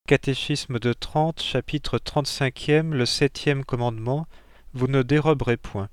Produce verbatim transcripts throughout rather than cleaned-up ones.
Catéchisme de Trente, chapitre trente-cinquième, le septième commandement, vous ne déroberez point.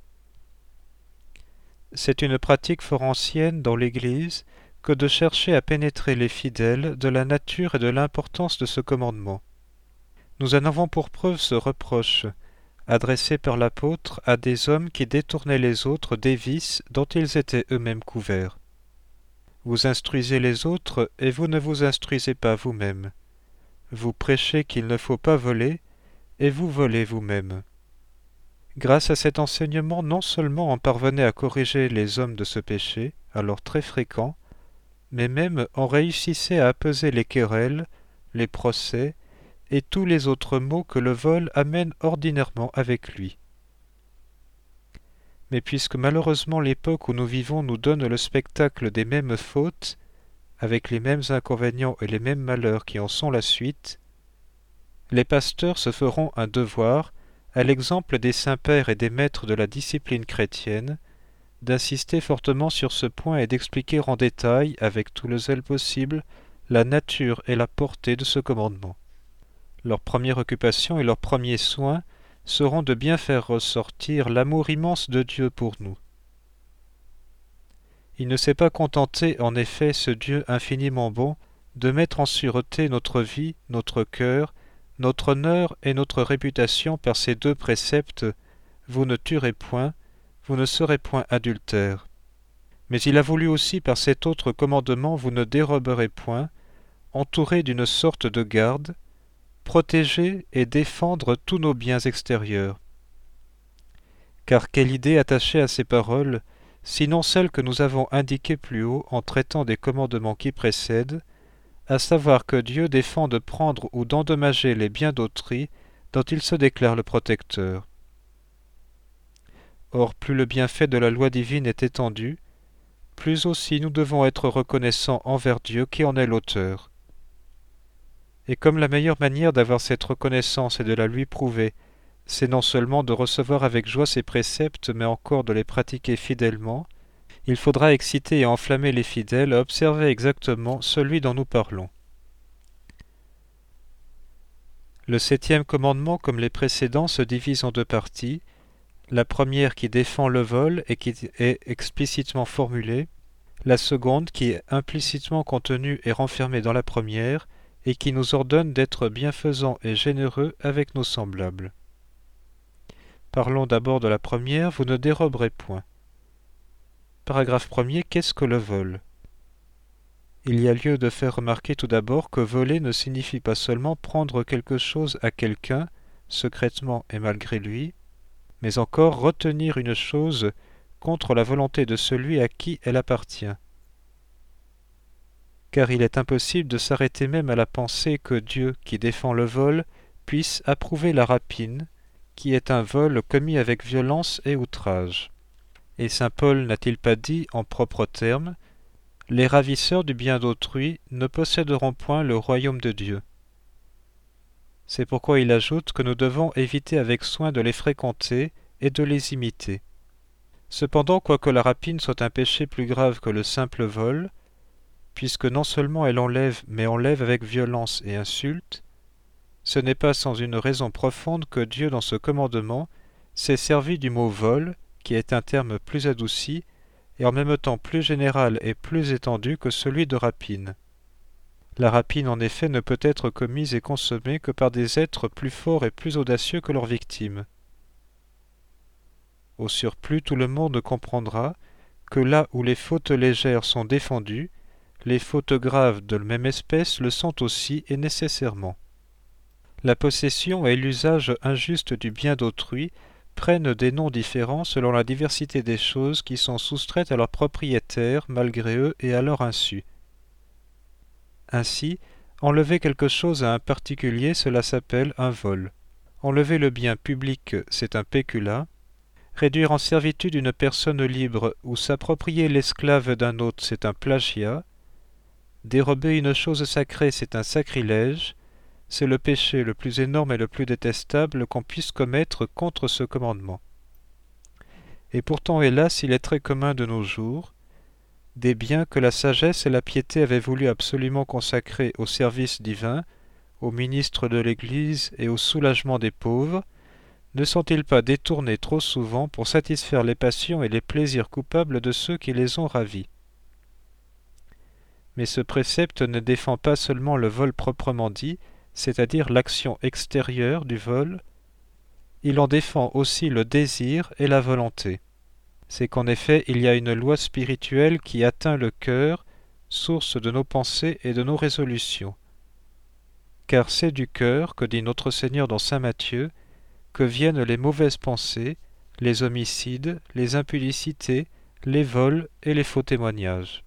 C'est une pratique fort ancienne dans l'Église que de chercher à pénétrer les fidèles de la nature et de l'importance de ce commandement. Nous en avons pour preuve ce reproche, adressé par l'apôtre à des hommes qui détournaient les autres des vices dont ils étaient eux-mêmes couverts. Vous instruisez les autres et vous ne vous instruisez pas vous-même. Vous prêchez qu'il ne faut pas voler, et vous volez vous-même. Grâce à cet enseignement, non seulement on parvenait à corriger les hommes de ce péché, alors très fréquent, mais même on réussissait à apaiser les querelles, les procès, et tous les autres maux que le vol amène ordinairement avec lui. Mais puisque malheureusement l'époque où nous vivons nous donne le spectacle des mêmes fautes, avec les mêmes inconvénients et les mêmes malheurs qui en sont la suite, les pasteurs se feront un devoir, à l'exemple des saints-pères et des maîtres de la discipline chrétienne, d'insister fortement sur ce point et d'expliquer en détail, avec tout le zèle possible, la nature et la portée de ce commandement. Leur première occupation et leur premier soin seront de bien faire ressortir l'amour immense de Dieu pour nous. Il ne s'est pas contenté, en effet, ce Dieu infiniment bon, de mettre en sûreté notre vie, notre cœur, notre honneur et notre réputation par ces deux préceptes « Vous ne tuerez point, vous ne serez point adultère ». Mais il a voulu aussi par cet autre commandement « Vous ne déroberez point », entourer d'une sorte de garde, protéger et défendre tous nos biens extérieurs. Car quelle idée attachée à ces paroles, sinon celle que nous avons indiquée plus haut en traitant des commandements qui précèdent, à savoir que Dieu défend de prendre ou d'endommager les biens d'autrui dont il se déclare le protecteur. Or, plus le bienfait de la loi divine est étendu, plus aussi nous devons être reconnaissants envers Dieu qui en est l'auteur. Et comme la meilleure manière d'avoir cette reconnaissance et de la lui prouver, c'est non seulement de recevoir avec joie ses préceptes, mais encore de les pratiquer fidèlement, il faudra exciter et enflammer les fidèles à observer exactement celui dont nous parlons. Le septième commandement, comme les précédents, se divise en deux parties. La première qui défend le vol et qui est explicitement formulée, la seconde qui est implicitement contenue et renfermée dans la première et qui nous ordonne d'être bienfaisants et généreux avec nos semblables. Parlons d'abord de la première, vous ne déroberez point. Paragraphe premier, qu'est-ce que le vol? Il y a lieu de faire remarquer tout d'abord que voler ne signifie pas seulement prendre quelque chose à quelqu'un, secrètement et malgré lui, mais encore retenir une chose contre la volonté de celui à qui elle appartient. Car il est impossible de s'arrêter même à la pensée que Dieu, qui défend le vol, puisse approuver la rapine, qui est un vol commis avec violence et outrage. Et saint Paul n'a-t-il pas dit, en propres termes, « Les ravisseurs du bien d'autrui ne posséderont point le royaume de Dieu ». C'est pourquoi il ajoute que nous devons éviter avec soin de les fréquenter et de les imiter. Cependant, quoique la rapine soit un péché plus grave que le simple vol, puisque non seulement elle enlève, mais enlève avec violence et insulte, ce n'est pas sans une raison profonde que Dieu, dans ce commandement, s'est servi du mot « vol », qui est un terme plus adouci, et en même temps plus général et plus étendu que celui de rapine. La rapine, en effet, ne peut être commise et consommée que par des êtres plus forts et plus audacieux que leurs victimes. Au surplus, tout le monde comprendra que là où les fautes légères sont défendues, les fautes graves de la même espèce le sont aussi et nécessairement. La possession et l'usage injuste du bien d'autrui prennent des noms différents selon la diversité des choses qui sont soustraites à leurs propriétaires malgré eux et à leur insu. Ainsi, enlever quelque chose à un particulier, cela s'appelle un vol. Enlever le bien public, c'est un péculat. Réduire en servitude une personne libre ou s'approprier l'esclave d'un autre, c'est un plagiat. Dérober une chose sacrée, c'est un sacrilège. C'est le péché le plus énorme et le plus détestable qu'on puisse commettre contre ce commandement. Et pourtant, hélas, il est très commun de nos jours, des biens que la sagesse et la piété avaient voulu absolument consacrer au service divin, aux ministres de l'Église et au soulagement des pauvres, ne sont-ils pas détournés trop souvent pour satisfaire les passions et les plaisirs coupables de ceux qui les ont ravis? Mais ce précepte ne défend pas seulement le vol proprement dit, c'est-à-dire l'action extérieure du vol, il en défend aussi le désir et la volonté. C'est qu'en effet il y a une loi spirituelle qui atteint le cœur, source de nos pensées et de nos résolutions. Car c'est du cœur, que dit notre Seigneur dans saint Matthieu, que viennent les mauvaises pensées, les homicides, les impudicités, les vols et les faux témoignages.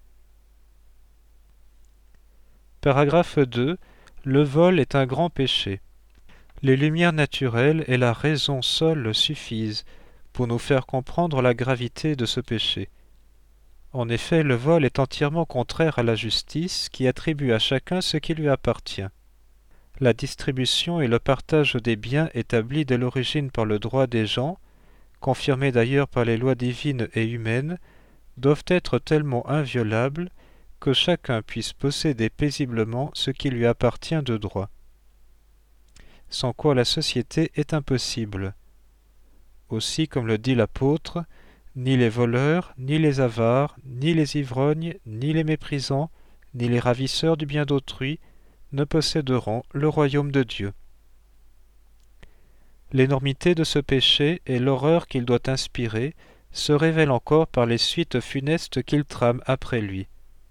Paragraphe deux. Le vol est un grand péché. Les lumières naturelles et la raison seule suffisent pour nous faire comprendre la gravité de ce péché. En effet, le vol est entièrement contraire à la justice qui attribue à chacun ce qui lui appartient. La distribution et le partage des biens établis dès l'origine par le droit des gens, confirmés d'ailleurs par les lois divines et humaines, doivent être tellement inviolables que chacun puisse posséder paisiblement ce qui lui appartient de droit. Sans quoi la société est impossible. Aussi, comme le dit l'apôtre, ni les voleurs, ni les avares, ni les ivrognes, ni les méprisants, ni les ravisseurs du bien d'autrui ne posséderont le royaume de Dieu. L'énormité de ce péché et l'horreur qu'il doit inspirer se révèlent encore par les suites funestes qu'il trame après lui.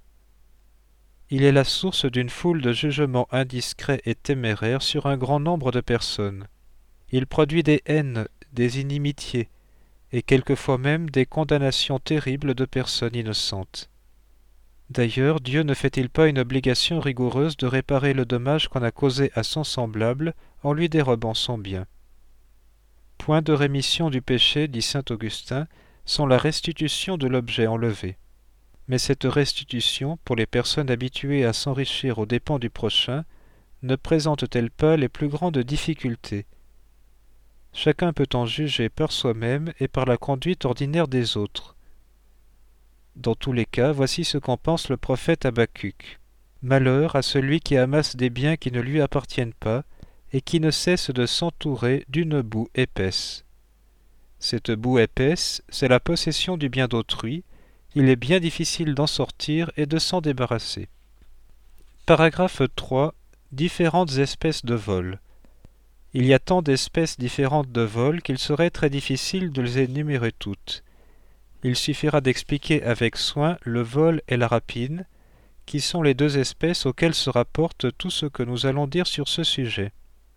Il est la source d'une foule de jugements indiscrets et téméraires sur un grand nombre de personnes. Il produit des haines, des inimitiés, et quelquefois même des condamnations terribles de personnes innocentes. D'ailleurs, Dieu ne fait-il pas une obligation rigoureuse de réparer le dommage qu'on a causé à son semblable en lui dérobant son bien? Point de rémission du péché, dit saint Augustin, sans la restitution de l'objet enlevé. Mais cette restitution, pour les personnes habituées à s'enrichir aux dépens du prochain, ne présente-t-elle pas les plus grandes difficultés? Chacun peut en juger par soi-même et par la conduite ordinaire des autres. Dans tous les cas, voici ce qu'en pense le prophète Habacuc. Malheur à celui qui amasse des biens qui ne lui appartiennent pas et qui ne cesse de s'entourer d'une boue épaisse. Cette boue épaisse, c'est la possession du bien d'autrui. Il est bien difficile d'en sortir et de s'en débarrasser. Paragraphe trois. Différentes espèces de vol. Il y a tant d'espèces différentes de vol qu'il serait très difficile de les énumérer toutes. Il suffira d'expliquer avec soin le vol et la rapine, qui sont les deux espèces auxquelles se rapporte tout ce que nous allons dire sur ce sujet.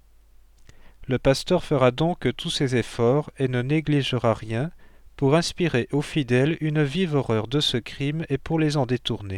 Le pasteur fera donc tous ses efforts et ne négligera rien pour inspirer aux fidèles une vive horreur de ce crime et pour les en détourner.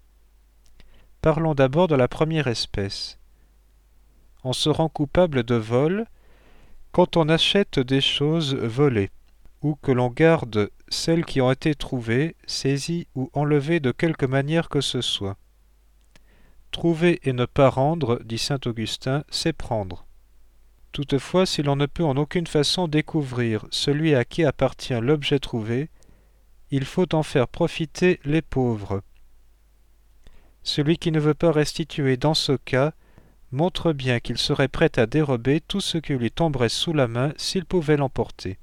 Parlons d'abord de la première espèce. On se rend coupable de vol quand on achète des choses volées, ou que l'on garde celles qui ont été trouvées, saisies ou enlevées de quelque manière que ce soit. Trouver et ne pas rendre, dit saint Augustin, c'est prendre. Toutefois, si l'on ne peut en aucune façon découvrir celui à qui appartient l'objet trouvé, il faut en faire profiter les pauvres. Celui qui ne veut pas restituer dans ce cas montre bien qu'il serait prêt à dérober tout ce qui lui tomberait sous la main s'il pouvait l'emporter.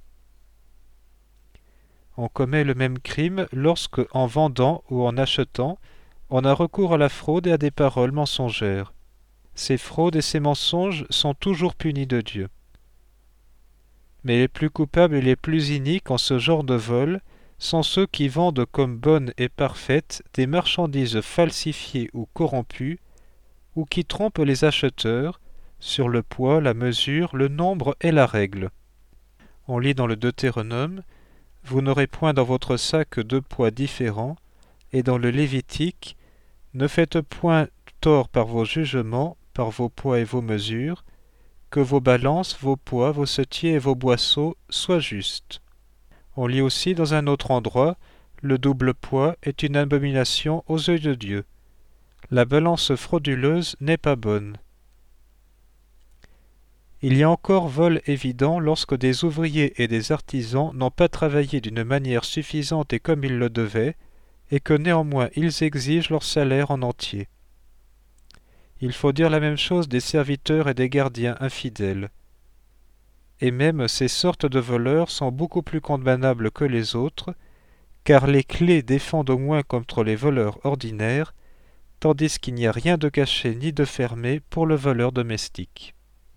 On commet le même crime lorsque, en vendant ou en achetant, on a recours à la fraude et à des paroles mensongères. Ces fraudes et ces mensonges sont toujours punis de Dieu. Mais les plus coupables et les plus iniques en ce genre de vol sont ceux qui vendent comme bonnes et parfaites des marchandises falsifiées ou corrompues, ou qui trompent les acheteurs sur le poids, la mesure, le nombre et la règle. On lit dans le Deutéronome « Vous n'aurez point dans votre sac deux poids différents », et dans le Lévitique « Ne faites point tort par vos jugements, par vos poids et vos mesures, que vos balances, vos poids, vos setiers et vos boisseaux soient justes. » On lit aussi dans un autre endroit « Le double poids est une abomination aux yeux de Dieu. La balance frauduleuse n'est pas bonne. » Il y a encore vol évident lorsque des ouvriers et des artisans n'ont pas travaillé d'une manière suffisante et comme ils le devaient, et que néanmoins ils exigent leur salaire en entier. Il faut dire la même chose des serviteurs et des gardiens infidèles. Et même ces sortes de voleurs sont beaucoup plus condamnables que les autres, car les clés défendent au moins contre les voleurs ordinaires, tandis qu'il n'y a rien de caché ni de fermé pour le voleur domestique.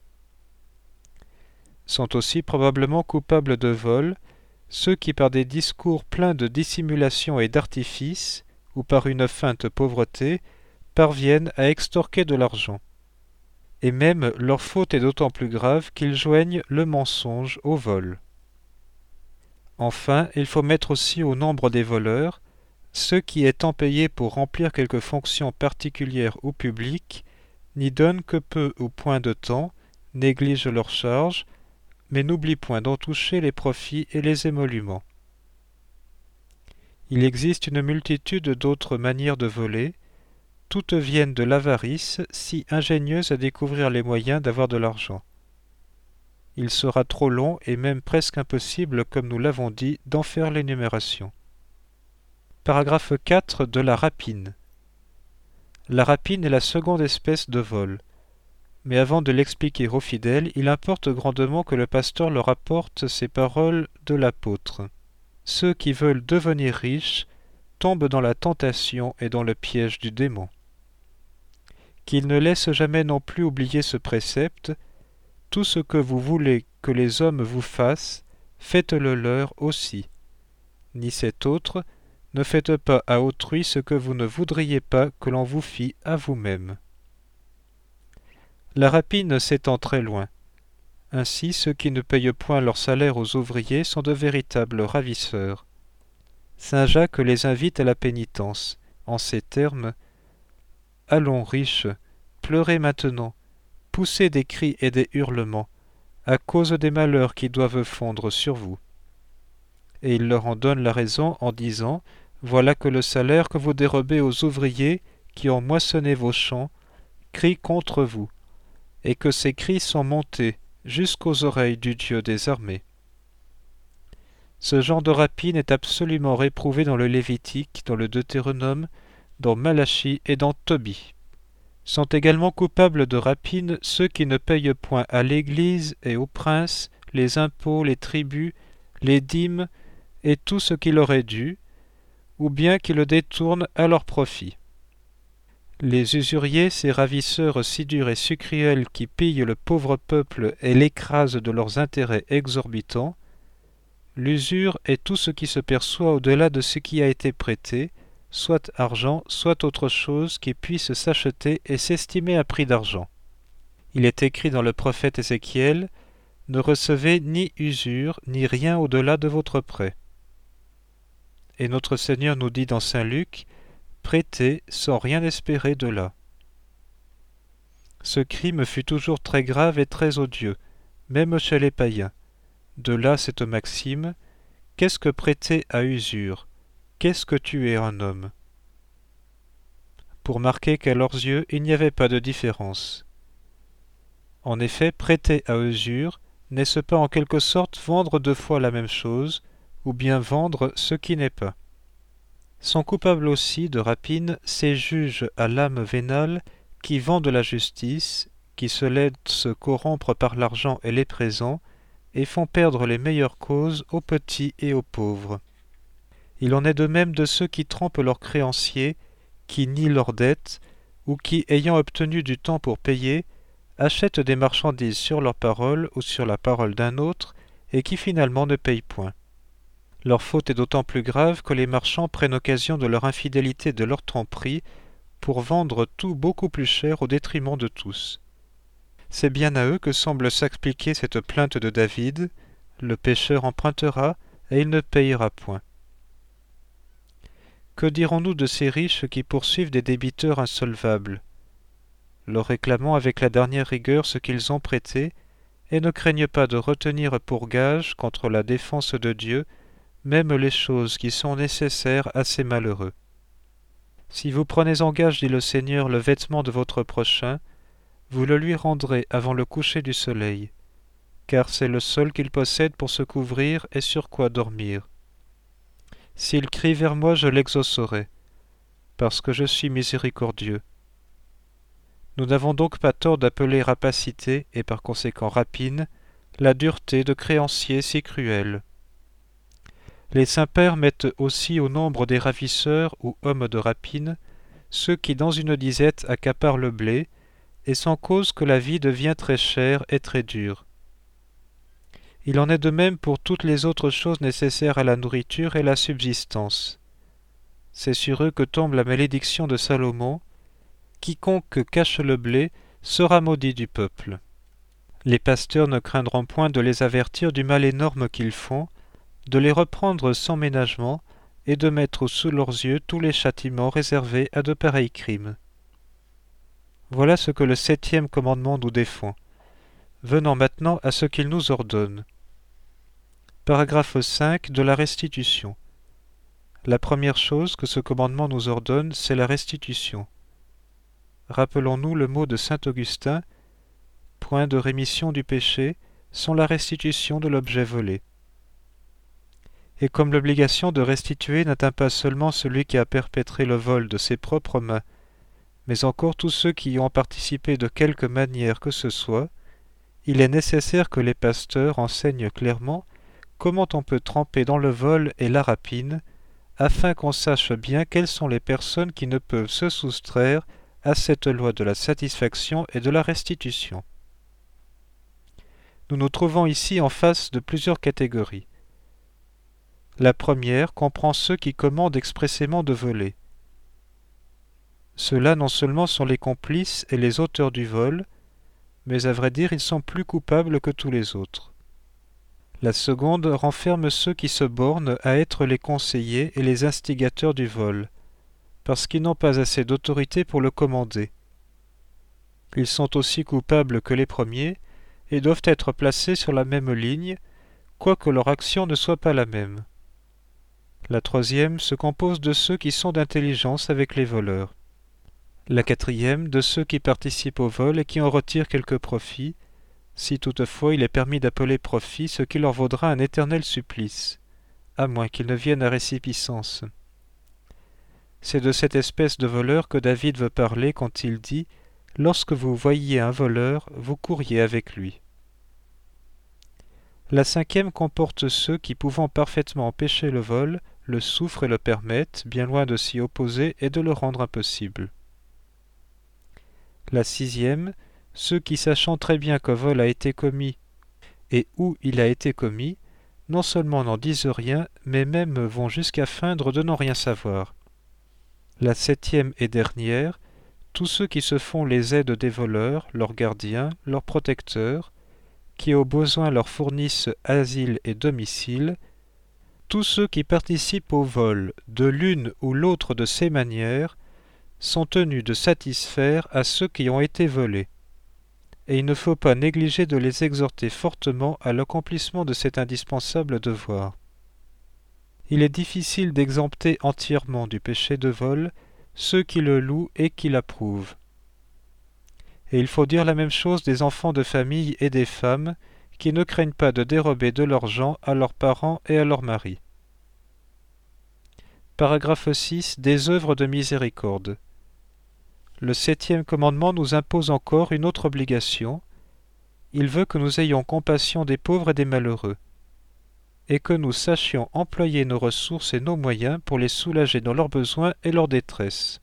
Sont aussi probablement coupables de vol ceux qui, par des discours pleins de dissimulation et d'artifice, ou par une feinte pauvreté, parviennent à extorquer de l'argent. Et même leur faute est d'autant plus grave qu'ils joignent le mensonge au vol. Enfin, il faut mettre aussi au nombre des voleurs ceux qui, étant payés pour remplir quelque fonction particulière ou publique, n'y donnent que peu ou point de temps, négligent leurs charges, mais n'oublient point d'en toucher les profits et les émoluments. Il existe une multitude d'autres manières de voler, toutes viennent de l'avarice, si ingénieuse à découvrir les moyens d'avoir de l'argent. Il sera trop long et même presque impossible, comme nous l'avons dit, d'en faire l'énumération. Paragraphe quatre de la rapine. La rapine est la seconde espèce de vol. Mais avant de l'expliquer aux fidèles, il importe grandement que le pasteur leur apporte ces paroles de l'apôtre. Ceux qui veulent devenir riches tombent dans la tentation et dans le piège du démon. Qu'ils ne laissent jamais non plus oublier ce précepte: tout ce que vous voulez que les hommes vous fassent, faites-le leur aussi. Ni cet autre, ne faites pas à autrui ce que vous ne voudriez pas que l'on vous fît à vous-même. La rapine s'étend très loin. Ainsi, ceux qui ne payent point leur salaire aux ouvriers sont de véritables ravisseurs. Saint Jacques les invite à la pénitence, en ces termes: « Allons, riches, pleurez maintenant, poussez des cris et des hurlements, à cause des malheurs qui doivent fondre sur vous. » Et il leur en donne la raison en disant: « Voilà que le salaire que vous dérobez aux ouvriers qui ont moissonné vos champs crie contre vous, et que ces cris sont montés jusqu'aux oreilles du Dieu des armées. » Ce genre de rapine est absolument réprouvé dans le Lévitique, dans le Deutéronome, dans Malachie et dans Tobie. Sont également coupables de rapine ceux qui ne payent point à l'Église et aux princes les impôts, les tributs, les dîmes et tout ce qui leur est dû, ou bien qui le détournent à leur profit. Les usuriers, ces ravisseurs si durs et si cruels qui pillent le pauvre peuple et l'écrasent de leurs intérêts exorbitants. L'usure est tout ce qui se perçoit au-delà de ce qui a été prêté, soit argent, soit autre chose qui puisse s'acheter et s'estimer à prix d'argent. Il est écrit dans le prophète Ézéchiel: « Ne recevez ni usure, ni rien au-delà de votre prêt. » Et notre Seigneur nous dit dans Saint Luc: « Prêtez sans rien espérer de là. » Ce crime fut toujours très grave et très odieux, même chez les païens. De là cette maxime: « Qu'est-ce que prêter à usure? Qu'est-ce que tuer un homme ?» Pour marquer qu'à leurs yeux il n'y avait pas de différence. En effet, prêter à usure, n'est-ce pas en quelque sorte vendre deux fois la même chose, ou bien vendre ce qui n'est pas? Sont coupables aussi de rapine ces juges à l'âme vénale qui vendent la justice, qui se laissent corrompre par l'argent et les présents, et font perdre les meilleures causes aux petits et aux pauvres. Il en est de même de ceux qui trompent leurs créanciers, qui nient leurs dettes, ou qui, ayant obtenu du temps pour payer, achètent des marchandises sur leur parole ou sur la parole d'un autre, et qui finalement ne payent point. Leur faute est d'autant plus grave que les marchands prennent occasion de leur infidélité, de leur tromperie, pour vendre tout beaucoup plus cher au détriment de tous. C'est bien à eux que semble s'expliquer cette plainte de David: « Le pécheur empruntera, et il ne payera point. » Que dirons-nous de ces riches qui poursuivent des débiteurs insolvables, leur réclamant avec la dernière rigueur ce qu'ils ont prêté, et ne craignent pas de retenir pour gage contre la défense de Dieu même les choses qui sont nécessaires à ces malheureux? Si vous prenez en gage, dit le Seigneur, le vêtement de votre prochain, vous le lui rendrez avant le coucher du soleil, car c'est le seul qu'il possède pour se couvrir et sur quoi dormir. S'il crie vers moi, je l'exaucerai, parce que je suis miséricordieux. Nous n'avons donc pas tort d'appeler rapacité, et par conséquent rapine, la dureté de créanciers si cruels. Les saints-pères mettent aussi au nombre des ravisseurs ou hommes de rapine ceux qui dans une disette accaparent le blé, et sans cause que la vie devient très chère et très dure. Il en est de même pour toutes les autres choses nécessaires à la nourriture et la subsistance. C'est sur eux que tombe la malédiction de Salomon. Quiconque cache le blé sera maudit du peuple. Les pasteurs ne craindront point de les avertir du mal énorme qu'ils font, de les reprendre sans ménagement, et de mettre sous leurs yeux tous les châtiments réservés à de pareils crimes. Voilà ce que le septième commandement nous défend. Venons maintenant à ce qu'il nous ordonne. Paragraphe cinq de la restitution. La première chose que ce commandement nous ordonne, c'est la restitution. Rappelons-nous le mot de saint Augustin, point de rémission du péché, sans la restitution de l'objet volé. Et comme l'obligation de restituer n'atteint pas seulement celui qui a perpétré le vol de ses propres mains, mais encore tous ceux qui y ont participé de quelque manière que ce soit, il est nécessaire que les pasteurs enseignent clairement comment on peut tremper dans le vol et la rapine, afin qu'on sache bien quelles sont les personnes qui ne peuvent se soustraire à cette loi de la satisfaction et de la restitution. Nous nous trouvons ici en face de plusieurs catégories. La première comprend ceux qui commandent expressément de voler. Ceux-là non seulement sont les complices et les auteurs du vol, mais à vrai dire ils sont plus coupables que tous les autres. La seconde renferme ceux qui se bornent à être les conseillers et les instigateurs du vol, parce qu'ils n'ont pas assez d'autorité pour le commander. Ils sont aussi coupables que les premiers et doivent être placés sur la même ligne, quoique leur action ne soit pas la même. La troisième se compose de ceux qui sont d'intelligence avec les voleurs. La quatrième de ceux qui participent au vol et qui en retirent quelque profit, si toutefois il est permis d'appeler profit ce qui leur vaudra un éternel supplice, à moins qu'ils ne viennent à résipiscence. C'est de cette espèce de voleur que David veut parler quand il dit « Lorsque vous voyiez un voleur, vous couriez avec lui ». La cinquième comporte ceux qui, pouvant parfaitement empêcher le vol, le souffrent et le permettent, bien loin de s'y opposer et de le rendre impossible. La sixième, ceux qui, sachant très bien qu'un vol a été commis et où il a été commis, non seulement n'en disent rien, mais même vont jusqu'à feindre de n'en rien savoir. La septième et dernière, tous ceux qui se font les aides des voleurs, leurs gardiens, leurs protecteurs, qui au besoin leur fournissent asile et domicile, tous ceux qui participent au vol de l'une ou l'autre de ces manières sont tenus de satisfaire à ceux qui ont été volés, et il ne faut pas négliger de les exhorter fortement à l'accomplissement de cet indispensable devoir. Il est difficile d'exempter entièrement du péché de vol ceux qui le louent et qui l'approuvent. Et il faut dire la même chose des enfants de famille et des femmes qui ne craignent pas de dérober de l'argent à leurs parents et à leurs maris. Paragraphe six. Des œuvres de miséricorde. Le septième commandement nous impose encore une autre obligation. Il veut que nous ayons compassion des pauvres et des malheureux, et que nous sachions employer nos ressources et nos moyens pour les soulager dans leurs besoins et leur détresse.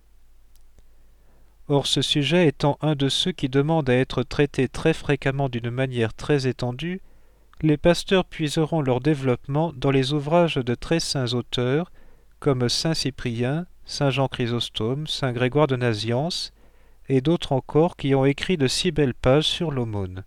Or ce sujet étant un de ceux qui demandent à être traités très fréquemment d'une manière très étendue, les pasteurs puiseront leur développement dans les ouvrages de très saints auteurs, comme saint Cyprien, saint Jean Chrysostome, saint Grégoire de Naziance, et d'autres encore qui ont écrit de si belles pages sur l'aumône.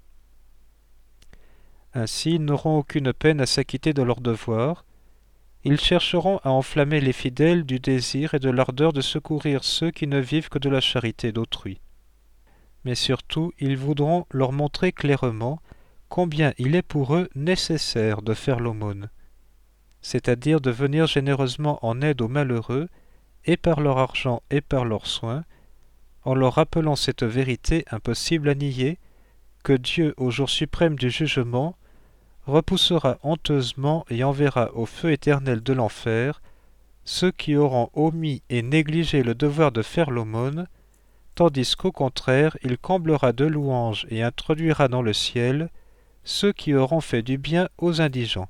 Ainsi, ils n'auront aucune peine à s'acquitter de leurs devoirs. Ils chercheront à enflammer les fidèles du désir et de l'ardeur de secourir ceux qui ne vivent que de la charité d'autrui. Mais surtout, ils voudront leur montrer clairement combien il est pour eux nécessaire de faire l'aumône, c'est-à-dire de venir généreusement en aide aux malheureux, et par leur argent et par leurs soins, en leur rappelant cette vérité impossible à nier, que Dieu, au jour suprême du jugement, repoussera honteusement et enverra au feu éternel de l'enfer ceux qui auront omis et négligé le devoir de faire l'aumône, tandis qu'au contraire il comblera de louanges et introduira dans le ciel ceux qui auront fait du bien aux indigents.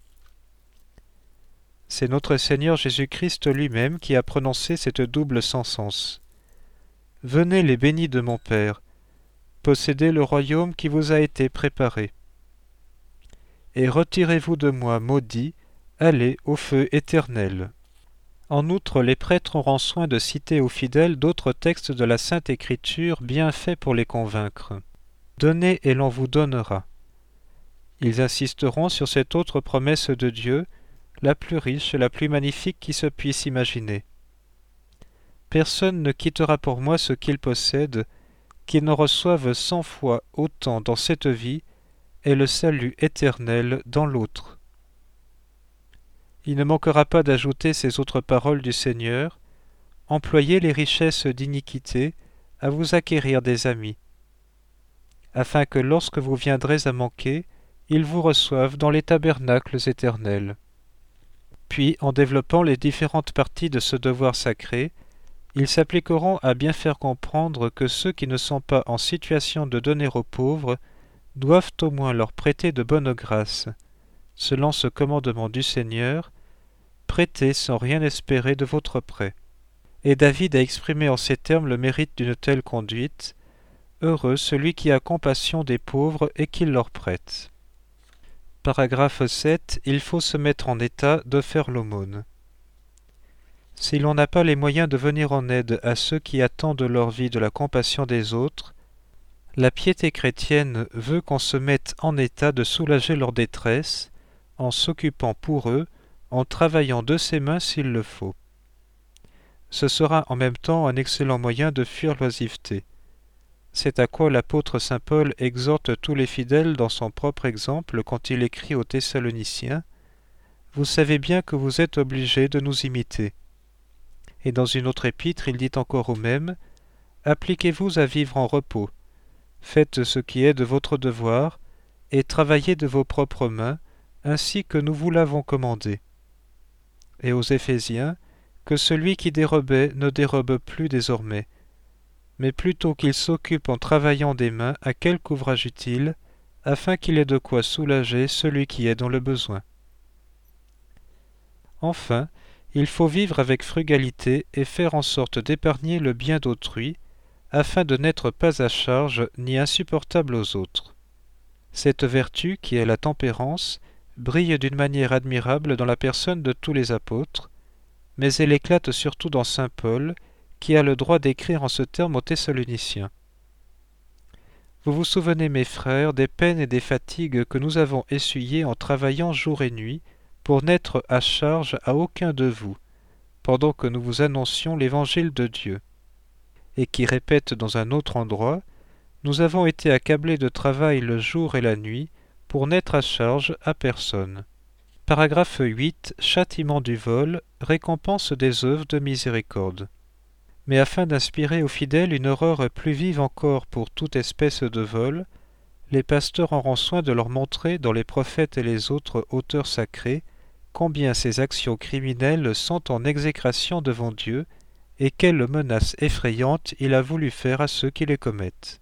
C'est notre Seigneur Jésus-Christ lui-même qui a prononcé cette double sentence. « Venez les bénis de mon Père, possédez le royaume qui vous a été préparé. Et retirez-vous de moi, maudits, allez au feu éternel. » En outre, les prêtres auront soin de citer aux fidèles d'autres textes de la Sainte Écriture bien faits pour les convaincre. « Donnez et l'on vous donnera. » Ils insisteront sur cette autre promesse de Dieu, la plus riche et la plus magnifique qui se puisse imaginer. Personne ne quittera pour moi ce qu'il possède, qu'il ne reçoive cent fois autant dans cette vie et le salut éternel dans l'autre. Il ne manquera pas d'ajouter ces autres paroles du Seigneur: employez les richesses d'iniquité à vous acquérir des amis, afin que lorsque vous viendrez à manquer, ils vous reçoivent dans les tabernacles éternels. Puis, en développant les différentes parties de ce devoir sacré, ils s'appliqueront à bien faire comprendre que ceux qui ne sont pas en situation de donner aux pauvres doivent au moins leur prêter de bonne grâce, selon ce commandement du Seigneur: prêtez sans rien espérer de votre prêt. Et David a exprimé en ces termes le mérite d'une telle conduite: heureux celui qui a compassion des pauvres et qui leur prête. Paragraphe sept. Il faut se mettre en état de faire l'aumône. Si l'on n'a pas les moyens de venir en aide à ceux qui attendent de leur vie de la compassion des autres, la piété chrétienne veut qu'on se mette en état de soulager leur détresse, en s'occupant pour eux, en travaillant de ses mains s'il le faut. Ce sera en même temps un excellent moyen de fuir l'oisiveté. C'est à quoi l'apôtre saint Paul exhorte tous les fidèles dans son propre exemple quand il écrit aux Thessaloniciens: « Vous savez bien que vous êtes obligés de nous imiter. » Et dans une autre épître, il dit encore aux mêmes: « Appliquez-vous à vivre en repos, faites ce qui est de votre devoir, et travaillez de vos propres mains, ainsi que nous vous l'avons commandé. » Et aux Éphésiens: « Que celui qui dérobait ne dérobe plus désormais, mais plutôt qu'il s'occupe en travaillant des mains à quelque ouvrage utile, afin qu'il ait de quoi soulager celui qui est dans le besoin. » Enfin, il faut vivre avec frugalité et faire en sorte d'épargner le bien d'autrui, afin de n'être pas à charge ni insupportable aux autres. Cette vertu, qui est la tempérance, brille d'une manière admirable dans la personne de tous les apôtres, mais elle éclate surtout dans saint Paul, qui a le droit d'écrire en ce terme aux Thessaloniciens. Vous vous souvenez, mes frères, des peines et des fatigues que nous avons essuyées en travaillant jour et nuit, pour n'être à charge à aucun de vous, pendant que nous vous annoncions l'évangile de Dieu. Et qui répète dans un autre endroit: nous avons été accablés de travail le jour et la nuit, pour n'être à charge à personne. Paragraphe huit. Châtiment du vol, récompense des œuvres de miséricorde. Mais afin d'inspirer aux fidèles une horreur plus vive encore pour toute espèce de vol, les pasteurs auront soin de leur montrer dans les prophètes et les autres auteurs sacrés combien ces actions criminelles sont en exécration devant Dieu et quelle menace effrayante il a voulu faire à ceux qui les commettent.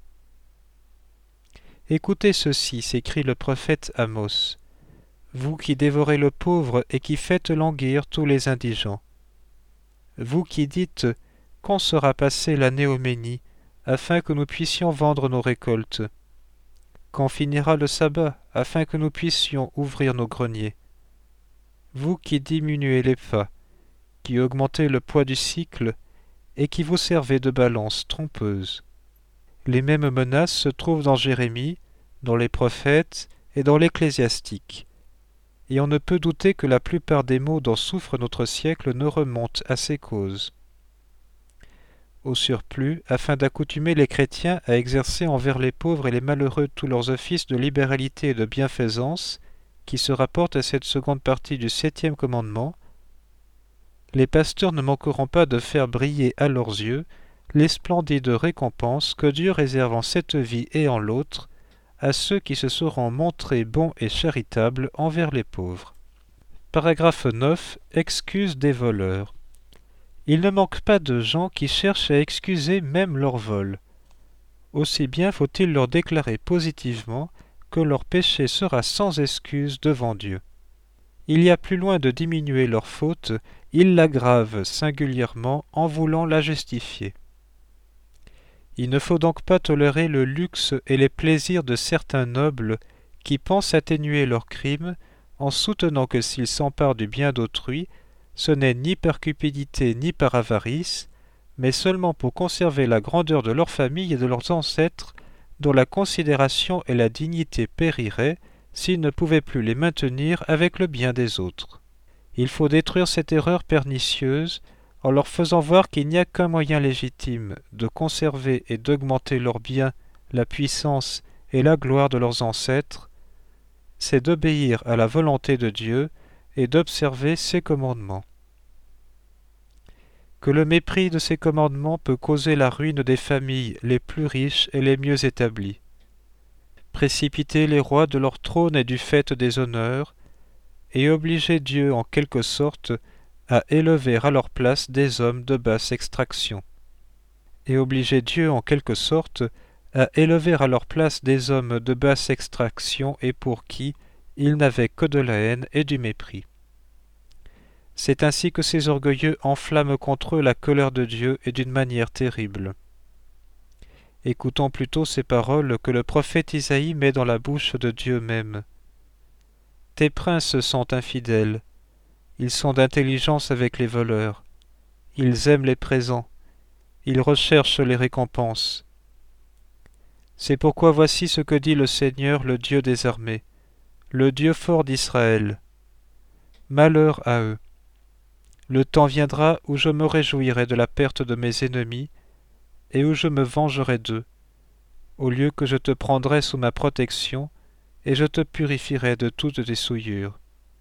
Écoutez ceci, s'écrie le prophète Amos: vous qui dévorez le pauvre et qui faites languir tous les indigents. Vous qui dites: quand sera passée la néoménie, afin que nous puissions vendre nos récoltes? Quand finira le sabbat, afin que nous puissions ouvrir nos greniers? Vous qui diminuez les pas, qui augmentez le poids du cycle, et qui vous servez de balance trompeuse. Les mêmes menaces se trouvent dans Jérémie, dans les prophètes et dans l'Ecclésiastique, et on ne peut douter que la plupart des maux dont souffre notre siècle ne remontent à ces causes. Au surplus, afin d'accoutumer les chrétiens à exercer envers les pauvres et les malheureux tous leurs offices de libéralité et de bienfaisance, qui se rapportent à cette seconde partie du septième commandement, les pasteurs ne manqueront pas de faire briller à leurs yeux les splendides récompenses que Dieu réserve en cette vie et en l'autre à ceux qui se seront montrés bons et charitables envers les pauvres. Paragraphe neuf. Excuse des voleurs. Il ne manque pas de gens qui cherchent à excuser même leur vol. Aussi bien faut-il leur déclarer positivement que leur péché sera sans excuse devant Dieu. Il y a plus loin de diminuer leur faute, ils l'aggravent singulièrement en voulant la justifier. Il ne faut donc pas tolérer le luxe et les plaisirs de certains nobles qui pensent atténuer leurs crimes en soutenant que s'ils s'emparent du bien d'autrui, ce n'est ni par cupidité ni par avarice, mais seulement pour conserver la grandeur de leur famille et de leurs ancêtres, dont la considération et la dignité périraient s'ils ne pouvaient plus les maintenir avec le bien des autres. Il faut détruire cette erreur pernicieuse en leur faisant voir qu'il n'y a qu'un moyen légitime de conserver et d'augmenter leurs biens, la puissance et la gloire de leurs ancêtres, c'est d'obéir à la volonté de Dieu et d'observer ses commandements. Que le mépris de ces commandements peut causer la ruine des familles les plus riches et les mieux établies, précipiter les rois de leur trône et du fait des honneurs, et obliger Dieu en quelque sorte à élever à leur place des hommes de basse extraction, et obliger Dieu en quelque sorte à élever à leur place des hommes de basse extraction et pour qui il n'avait que de la haine et du mépris. C'est ainsi que ces orgueilleux enflamment contre eux la colère de Dieu et d'une manière terrible. Écoutons plutôt ces paroles que le prophète Isaïe met dans la bouche de Dieu même. « Tes princes sont infidèles, ils sont d'intelligence avec les voleurs, ils aiment les présents, ils recherchent les récompenses. C'est pourquoi voici ce que dit le Seigneur, le Dieu des armées, le Dieu fort d'Israël. Malheur à eux. Le temps viendra où je me réjouirai de la perte de mes ennemis, et où je me vengerai d'eux, au lieu que je te prendrai sous ma protection, et je te purifierai de toutes tes souillures. »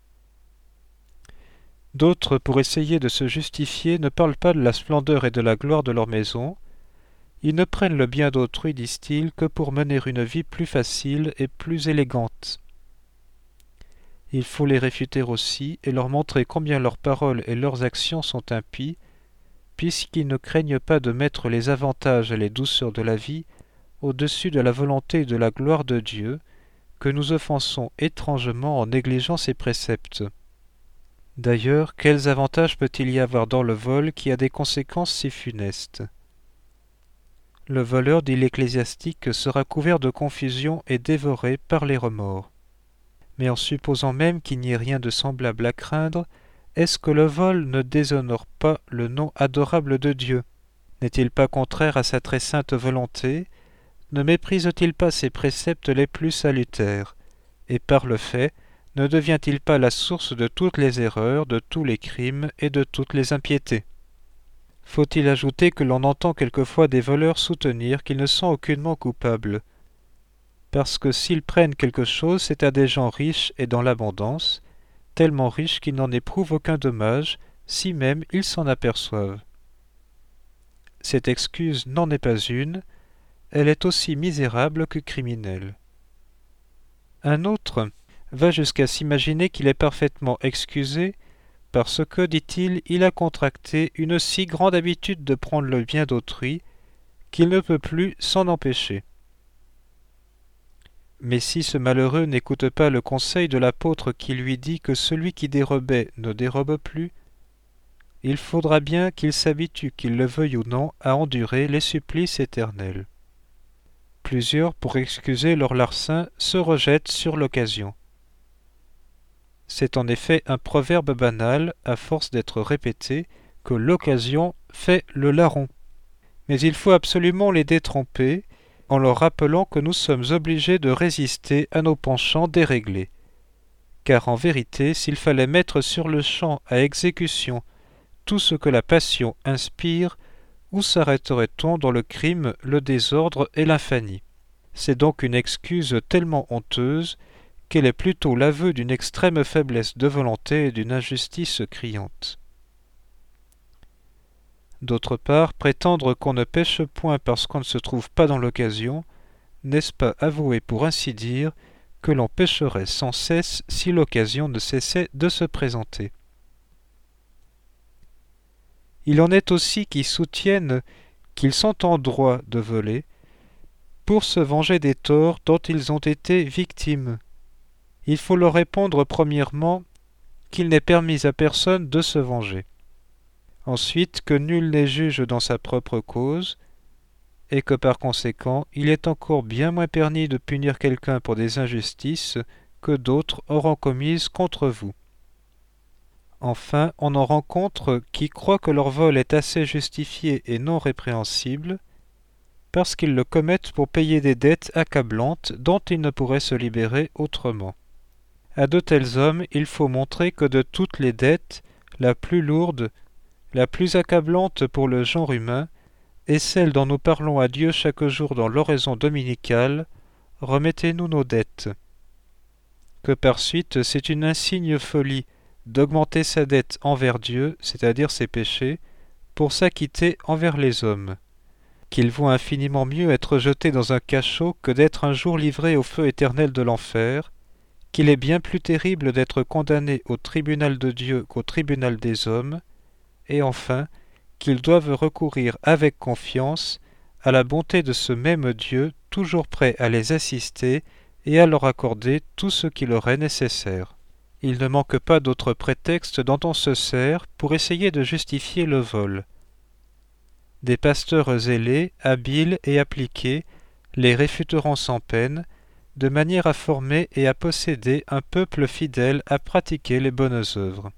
D'autres, pour essayer de se justifier, ne parlent pas de la splendeur et de la gloire de leur maison. Ils ne prennent le bien d'autrui, disent-ils, que pour mener une vie plus facile et plus élégante. Il faut les réfuter aussi et leur montrer combien leurs paroles et leurs actions sont impies, puisqu'ils ne craignent pas de mettre les avantages et les douceurs de la vie au-dessus de la volonté et de la gloire de Dieu, que nous offensons étrangement en négligeant ses préceptes. D'ailleurs, quels avantages peut-il y avoir dans le vol qui a des conséquences si funestes ? Le voleur, dit l'Ecclésiastique, sera couvert de confusion et dévoré par les remords. Mais en supposant même qu'il n'y ait rien de semblable à craindre, est-ce que le vol ne déshonore pas le nom adorable de Dieu ? N'est-il pas contraire à sa très sainte volonté ? Ne méprise-t-il pas ses préceptes les plus salutaires ? Et par le fait, ne devient-il pas la source de toutes les erreurs, de tous les crimes et de toutes les impiétés ? Faut-il ajouter que l'on entend quelquefois des voleurs soutenir qu'ils ne sont aucunement coupables, parce que s'ils prennent quelque chose, c'est à des gens riches et dans l'abondance, tellement riches qu'ils n'en éprouvent aucun dommage, si même ils s'en aperçoivent. Cette excuse n'en est pas une, elle est aussi misérable que criminelle. Un autre va jusqu'à s'imaginer qu'il est parfaitement excusé parce que, dit-il, il a contracté une si grande habitude de prendre le bien d'autrui qu'il ne peut plus s'en empêcher. Mais si ce malheureux n'écoute pas le conseil de l'apôtre qui lui dit que celui qui dérobait ne dérobe plus, il faudra bien qu'il s'habitue, qu'il le veuille ou non, à endurer les supplices éternels. Plusieurs, pour excuser leur larcin, se rejettent sur l'occasion. C'est en effet un proverbe banal, à force d'être répété, que l'occasion fait le larron. Mais il faut absolument les détromper, en leur rappelant que nous sommes obligés de résister à nos penchants déréglés. Car en vérité, s'il fallait mettre sur le champ à exécution tout ce que la passion inspire, où s'arrêterait-on dans le crime, le désordre et l'infamie ? C'est donc une excuse tellement honteuse qu'elle est plutôt l'aveu d'une extrême faiblesse de volonté et d'une injustice criante. D'autre part, prétendre qu'on ne pêche point parce qu'on ne se trouve pas dans l'occasion, n'est-ce pas avouer pour ainsi dire que l'on pécherait sans cesse si l'occasion ne cessait de se présenter ? Il en est aussi qui soutiennent qu'ils sont en droit de voler pour se venger des torts dont ils ont été victimes. Il faut leur répondre premièrement qu'il n'est permis à personne de se venger. Ensuite, que nul n'est juge dans sa propre cause, et que par conséquent, il est encore bien moins permis de punir quelqu'un pour des injustices que d'autres auront commises contre vous. Enfin, on en rencontre qui croient que leur vol est assez justifié et non répréhensible, parce qu'ils le commettent pour payer des dettes accablantes dont ils ne pourraient se libérer autrement. À de tels hommes, il faut montrer que de toutes les dettes, la plus lourde, la plus accablante pour le genre humain, est celle dont nous parlons à Dieu chaque jour dans l'oraison dominicale, « Remettez-nous nos dettes ». Que par suite, c'est une insigne folie d'augmenter sa dette envers Dieu, c'est-à-dire ses péchés, pour s'acquitter envers les hommes. Qu'il vaut infiniment mieux être jeté dans un cachot que d'être un jour livré au feu éternel de l'enfer, qu'il est bien plus terrible d'être condamné au tribunal de Dieu qu'au tribunal des hommes, et enfin, qu'ils doivent recourir avec confiance à la bonté de ce même Dieu, toujours prêt à les assister et à leur accorder tout ce qui leur est nécessaire. Il ne manque pas d'autres prétextes dont on se sert pour essayer de justifier le vol. Des pasteurs zélés, habiles et appliqués les réfuteront sans peine, de manière à former et à posséder un peuple fidèle à pratiquer les bonnes œuvres.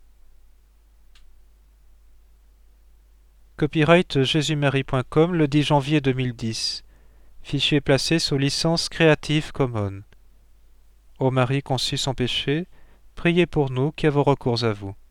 Copyright jésus-marie point com le dix janvier deux mille dix. Fichier placé sous licence Creative Commons. Ô Marie conçue sans péché, priez pour nous qui avons recours à vous.